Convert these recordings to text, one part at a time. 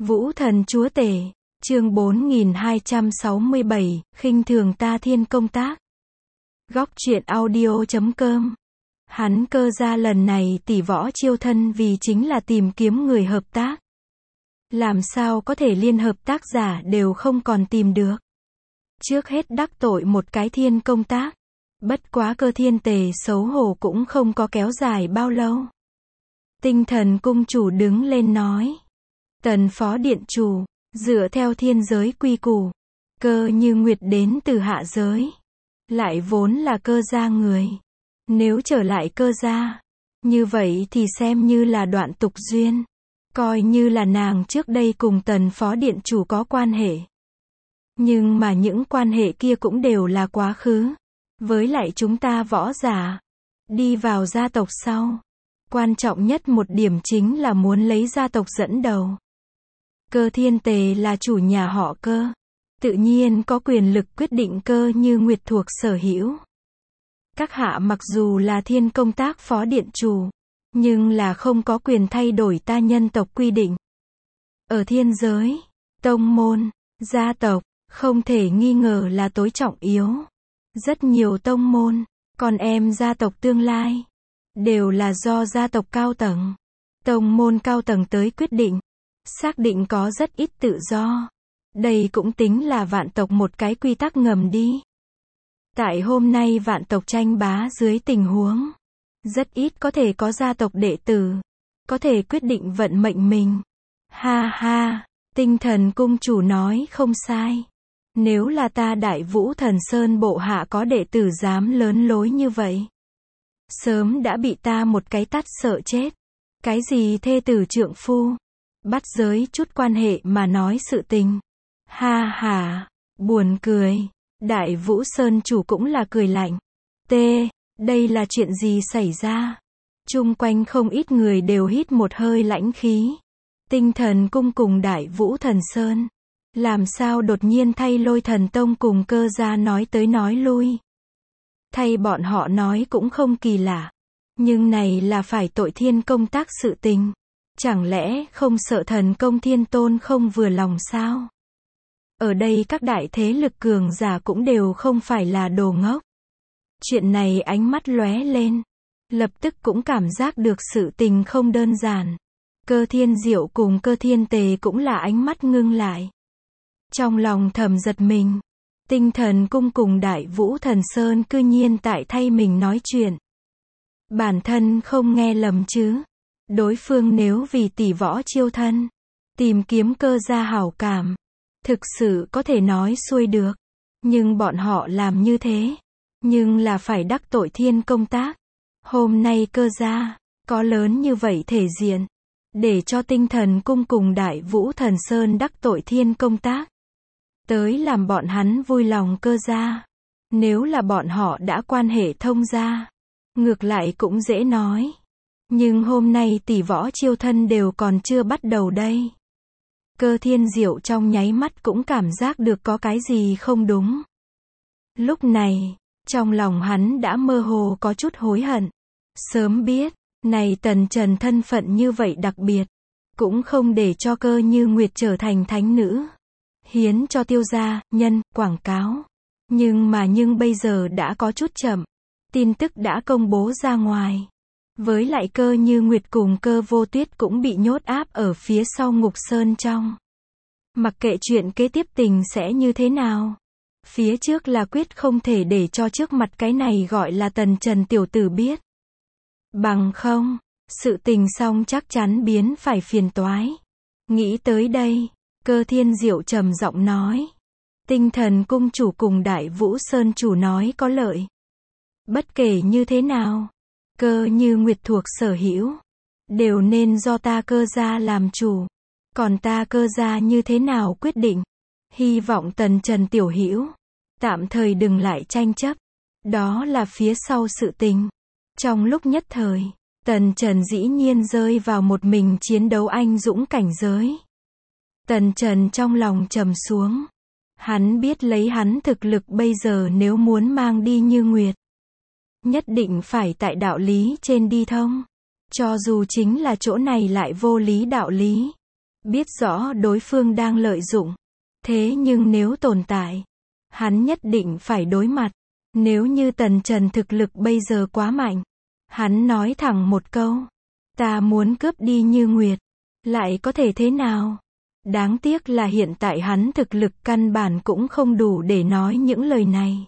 Vũ thần chúa tể, chương 4267, khinh thường ta thiên công tác. Góc truyện audio.com. Hắn Cơ Gia lần này tỷ võ chiêu thân vì chính là tìm kiếm người hợp tác. Làm sao có thể liên hợp tác giả đều không còn tìm được. Trước hết đắc tội một cái thiên công tác. Bất quá Cơ Thiên Tề xấu hổ cũng không có kéo dài bao lâu. Tinh Thần cung chủ đứng lên nói. Tần phó điện chủ, dựa theo thiên giới quy củ, Cơ Như Nguyệt đến từ hạ giới, lại vốn là Cơ gia người. Nếu trở lại Cơ gia, như vậy thì xem như là đoạn tục duyên. Coi như là nàng trước đây cùng tần phó điện chủ có quan hệ. Nhưng mà những quan hệ kia cũng đều là quá khứ. Với lại chúng ta võ giả, đi vào gia tộc sau, quan trọng nhất một điểm chính là muốn lấy gia tộc dẫn đầu. Cơ Thiên Tề là chủ nhà họ Cơ, tự nhiên có quyền lực quyết định Cơ Như Nguyệt thuộc sở hữu. Các hạ mặc dù là thiên công tác phó điện chủ, nhưng là không có quyền thay đổi ta nhân tộc quy định. Ở thiên giới, tông môn, gia tộc, không thể nghi ngờ là tối trọng yếu. Rất nhiều tông môn, con em gia tộc tương lai, đều là do gia tộc cao tầng, tông môn cao tầng tới quyết định. Xác định có rất ít tự do. Đây cũng tính là vạn tộc một cái quy tắc ngầm đi. Tại hôm nay vạn tộc tranh bá dưới tình huống, rất ít có thể có gia tộc đệ tử, có thể quyết định vận mệnh mình. Ha ha, Tinh Thần cung chủ nói không sai. Nếu là ta Đại Vũ Thần Sơn bộ hạ có đệ tử dám lớn lối như vậy, sớm đã bị ta một cái tát sợ chết. Cái gì thê tử trượng phu, bắt giới chút quan hệ mà nói sự tình. Ha ha, buồn cười. Đại Vũ Sơn chủ cũng là cười lạnh. Đây là chuyện gì xảy ra? Chung quanh không ít người đều hít một hơi lãnh khí. Tinh Thần cung cùng Đại Vũ Thần Sơn, làm sao đột nhiên thay Lôi Thần Tông cùng Cơ gia nói tới nói lui. Thay bọn họ nói cũng không kỳ lạ. Nhưng này là phải tội thiên công tác sự tình. Chẳng lẽ không sợ thần công thiên tôn không vừa lòng sao? Ở đây các đại thế lực cường giả cũng đều không phải là đồ ngốc. Chuyện này ánh mắt lóe lên. Lập tức cũng cảm giác được sự tình không đơn giản. Cơ Thiên Diệu cùng Cơ Thiên Tề cũng là ánh mắt ngưng lại. Trong lòng thầm giật mình. Tinh Thần cung cùng Đại Vũ Thần Sơn cư nhiên tại thay mình nói chuyện. Bản thân không nghe lầm chứ. Đối phương nếu vì tỷ võ chiêu thân, tìm kiếm Cơ gia hảo cảm, thực sự có thể nói xuôi được. Nhưng bọn họ làm như thế, nhưng là phải đắc tội thiên công tác. Hôm nay Cơ gia, có lớn như vậy thể diện, để cho Tinh Thần cung cùng Đại Vũ Thần Sơn đắc tội thiên công tác. Tới làm bọn hắn vui lòng Cơ gia. Nếu là bọn họ đã quan hệ thông gia, ngược lại cũng dễ nói. Nhưng hôm nay tỷ võ chiêu thân đều còn chưa bắt đầu đây. Cơ Thiên Diệu trong nháy mắt cũng cảm giác được có cái gì không đúng. Lúc này, trong lòng hắn đã mơ hồ có chút hối hận. Sớm biết, này Tần Trần thân phận như vậy đặc biệt, cũng không để cho Cơ Như Nguyệt trở thành thánh nữ, hiến cho Tiêu gia, nhân, quảng cáo. Nhưng bây giờ đã có chút chậm. Tin tức đã công bố ra ngoài. Với lại Cơ Như Nguyệt cùng Cơ Vô Tuyết cũng bị nhốt áp ở phía sau ngục sơn trong. Mặc kệ chuyện kế tiếp tình sẽ như thế nào, phía trước là quyết không thể để cho trước mặt cái này gọi là Tần Trần tiểu tử biết. Bằng không, sự tình xong chắc chắn biến phải phiền toái. Nghĩ tới đây, Cơ Thiên Diệu trầm giọng nói. Tinh Thần cung chủ cùng Đại Vũ Sơn chủ nói có lợi. Bất kể như thế nào, Cơ Như Nguyệt thuộc sở hữu, đều nên do ta Cơ gia làm chủ. Còn ta Cơ gia như thế nào quyết định, hy vọng Tần Trần tiểu hữu tạm thời đừng lại tranh chấp. Đó là phía sau sự tình. Trong lúc nhất thời, Tần Trần dĩ nhiên rơi vào một mình chiến đấu anh dũng cảnh giới. Tần Trần trong lòng trầm xuống. Hắn biết lấy hắn thực lực bây giờ nếu muốn mang đi Như Nguyệt, nhất định phải tại đạo lý trên đi thông. Cho dù chính là chỗ này lại vô lý đạo lý, Biết rõ đối phương đang lợi dụng. Thế nhưng nếu tồn tại, hắn nhất định phải đối mặt. Nếu như Tần Trần thực lực bây giờ quá mạnh, hắn nói thẳng một câu. Ta muốn cướp đi Như Nguyệt. Lại có thể thế nào? Đáng tiếc là hiện tại hắn thực lực căn bản cũng không đủ để nói những lời này.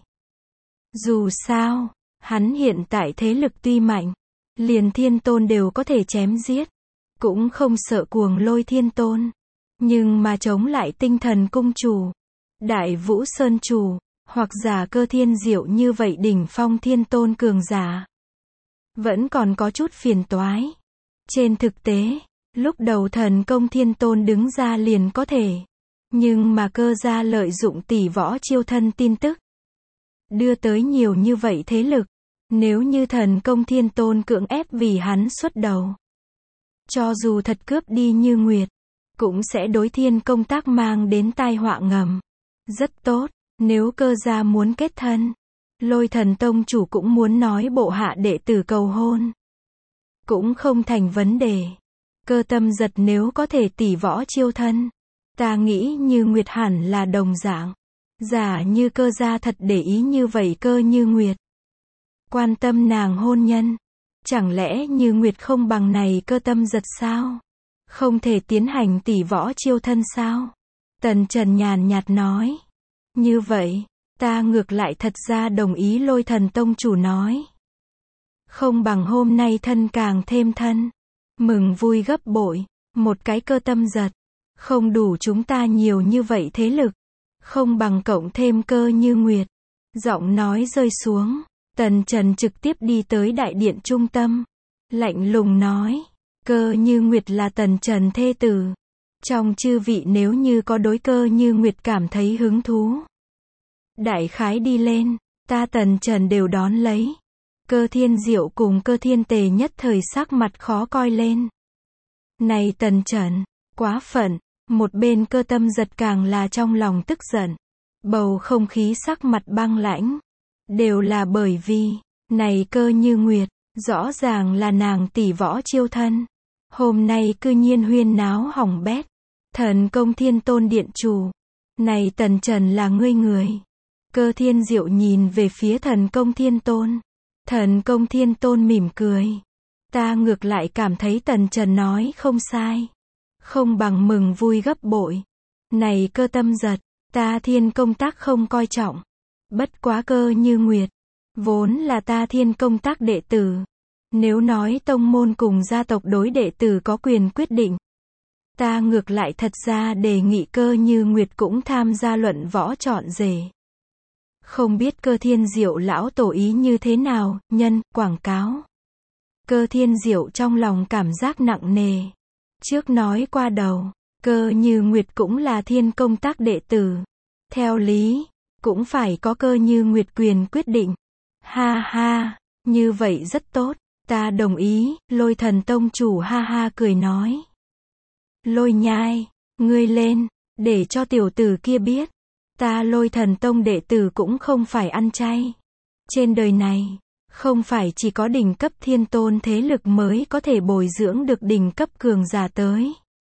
Dù sao, hắn hiện tại thế lực tuy mạnh, liền Thiên Tôn đều có thể chém giết. Cũng không sợ Cuồng Lôi Thiên Tôn. Nhưng mà chống lại Tinh Thần Cung Chủ, Đại Vũ Sơn Chủ, hoặc giả Cơ Thiên Diệu như vậy đỉnh phong Thiên Tôn cường giả, vẫn còn có chút phiền toái. Trên thực tế, lúc đầu Thần Công Thiên Tôn đứng ra liền có thể. Nhưng mà Cơ gia lợi dụng tỷ võ chiêu thân tin tức, đưa tới nhiều như vậy thế lực. Nếu như Thần Công Thiên Tôn cưỡng ép vì hắn xuất đầu, cho dù thật cướp đi Như Nguyệt, cũng sẽ đối Thiên Công Tác mang đến tai họa ngầm. Rất tốt, nếu Cơ gia muốn kết thân, Lôi Thần Tông chủ cũng muốn nói bộ hạ đệ tử cầu hôn, cũng không thành vấn đề. Cơ Tâm Giật nếu có thể tỷ võ chiêu thân, ta nghĩ Như Nguyệt hẳn là đồng dạng. Giả như Cơ gia thật để ý như vậy Cơ Như Nguyệt, quan tâm nàng hôn nhân, chẳng lẽ Như Nguyệt không bằng này Cơ Tâm Giật sao? Không thể tiến hành tỷ võ chiêu thân sao? Tần Trần nhàn nhạt nói. Như vậy, ta ngược lại thật ra đồng ý Lôi Thần Tông chủ nói. Không bằng hôm nay thân càng thêm thân. Mừng vui gấp bội, một cái Cơ Tâm Giật. Không đủ chúng ta nhiều như vậy thế lực. Không bằng cộng thêm Cơ Như Nguyệt. Giọng nói rơi xuống, Tần Trần trực tiếp đi tới đại điện trung tâm. Lạnh lùng nói, Cơ Như Nguyệt là Tần Trần thê tử. Trong chư vị nếu như có đối Cơ Như Nguyệt cảm thấy hứng thú, đại khái đi lên, ta Tần Trần đều đón lấy. Cơ Thiên Diệu cùng Cơ Thiên Tề nhất thời sắc mặt khó coi lên. Này Tần Trần, quá phận. Một bên Cơ Tâm Giật càng là trong lòng tức giận. Bầu không khí sắc mặt băng lãnh. Đều là bởi vì, này Cơ Như Nguyệt, rõ ràng là nàng tỷ võ chiêu thân. Hôm nay cư nhiên huyên náo hỏng bét. Thần Công Thiên Tôn điện chủ. Này Tần Trần là ngươi người. Cơ Thiên Diệu nhìn về phía Thần Công Thiên Tôn. Thần Công Thiên Tôn mỉm cười. Ta ngược lại cảm thấy Tần Trần nói không sai. Không bằng mừng vui gấp bội. Này Cơ Tâm Giật, ta Thiên Công Tác không coi trọng. Bất quá Cơ Như Nguyệt, vốn là ta Thiên Công Tác đệ tử. Nếu nói tông môn cùng gia tộc đối đệ tử có quyền quyết định, ta ngược lại thật ra đề nghị Cơ Như Nguyệt cũng tham gia luận võ chọn rể. Không biết Cơ Thiên Diệu lão tổ ý như thế nào, nhân, quảng cáo. Cơ Thiên Diệu trong lòng cảm giác nặng nề. Trước nói qua đầu, Cơ Như Nguyệt cũng là Thiên Công Tác đệ tử. Theo lý, cũng phải có Cơ Như Nguyệt quyền quyết định. Ha ha, như vậy rất tốt, ta đồng ý, Lôi Thần Tông chủ ha ha cười nói. Lôi Nhai, ngươi lên, để cho tiểu tử kia biết. Ta Lôi Thần Tông đệ tử cũng không phải ăn chay. Trên đời này, không phải chỉ có đỉnh cấp thiên tôn thế lực mới có thể bồi dưỡng được đỉnh cấp cường giả tới.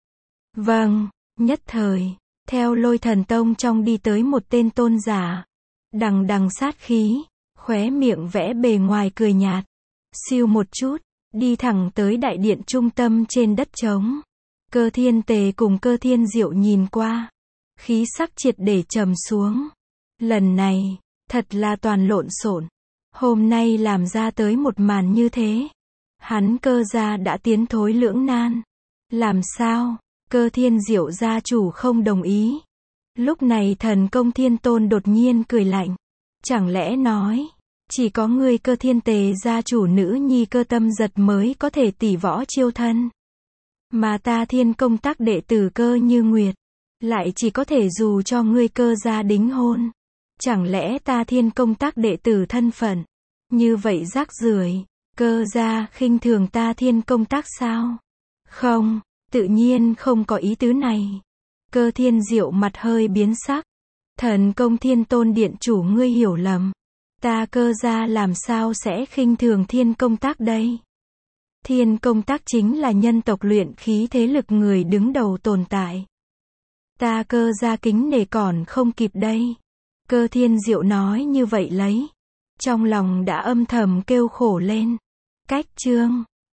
Vâng, nhất thời, theo Lôi Thần Tông trong đi tới một tên tôn giả. Đằng đằng sát khí, khóe miệng vẽ bề ngoài cười nhạt. Siêu một chút, đi thẳng tới đại điện trung tâm trên đất trống. Cơ Thiên Tề cùng Cơ Thiên Diệu nhìn qua. Khí sắc triệt để trầm xuống. Lần này, thật là toàn lộn xộn. Hôm nay làm ra tới một màn như thế. Hắn Cơ gia đã tiến thối lưỡng nan. Làm sao? Cơ Thiên Diệu gia chủ không đồng ý. Lúc này Thần Công Thiên Tôn đột nhiên cười lạnh. Chẳng lẽ nói, chỉ có ngươi Cơ Thiên Tề gia chủ nữ nhi Cơ Tâm Giật mới có thể tỷ võ chiêu thân. Mà ta Thiên Công Tác đệ tử Cơ Như Nguyệt, lại chỉ có thể dù cho ngươi Cơ gia đính hôn. Chẳng lẽ ta Thiên Công Tác đệ tử thân phận như vậy rác rưởi, Cơ gia khinh thường ta Thiên Công Tác sao? Không, tự nhiên không có ý tứ này. Cơ Thiên Diệu mặt hơi biến sắc. Thần Công Thiên Tôn điện chủ ngươi hiểu lầm. Ta Cơ gia làm sao sẽ khinh thường Thiên Công Tác đây? Thiên Công Tác chính là nhân tộc luyện khí thế lực người đứng đầu tồn tại. Ta Cơ gia kính nể còn không kịp đây. Cơ Thiên Diệu nói như vậy lấy. Trong lòng đã âm thầm kêu khổ lên. Cách chương